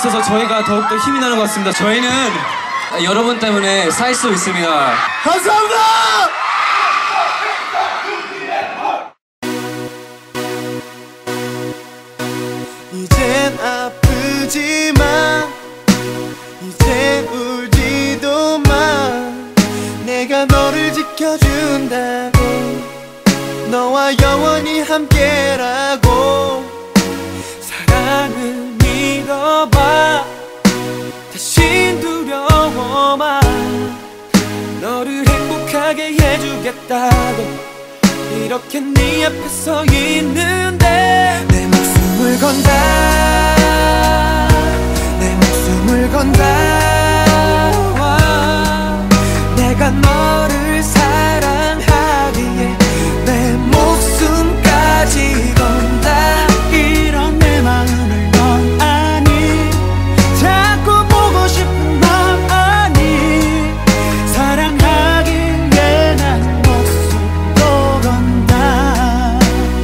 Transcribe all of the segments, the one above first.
있어서 저희가 더욱더 힘이 나는 것 같습니다. 저희는 여러분 때문에 살 수 있습니다. 감사합니다. 이젠 아프지만 이제 울지도 마. 내가 너를 지켜준다고, 너와 영원히 함께라고. 사랑을 믿어봐, 다신 두려워마. 너를 행복하게 해주겠다고 이렇게 네 앞에 서 있는데 내 목숨을 건다, 내 목숨을 건다. 내가 너를 사랑하기에 내 목숨까지 건다. 이런 내 마음을 넌 아니, 자꾸 보고 싶은 맘 아니. 사랑하기에 난 목숨도 건다.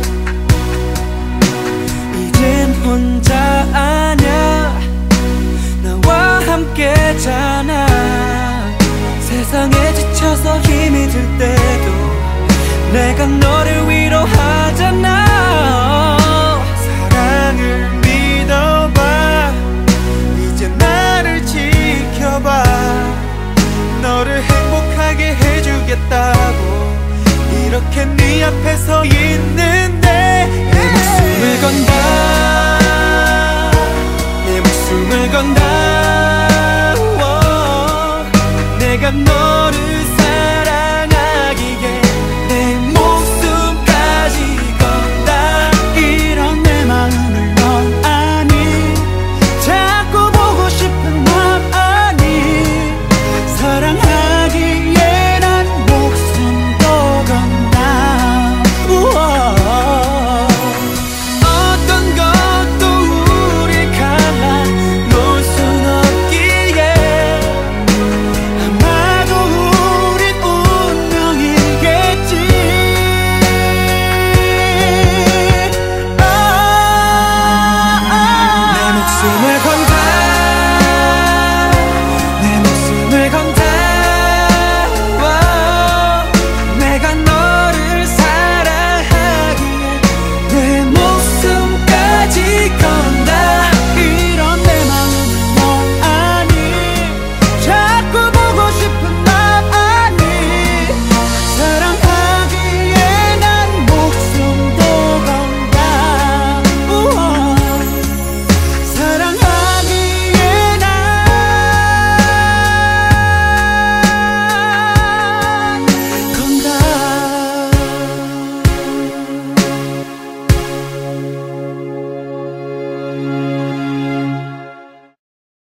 이젠 혼자 아냐, 나와 함께잖아. 세상에 지쳐서 힘이 들 때도 내가 너를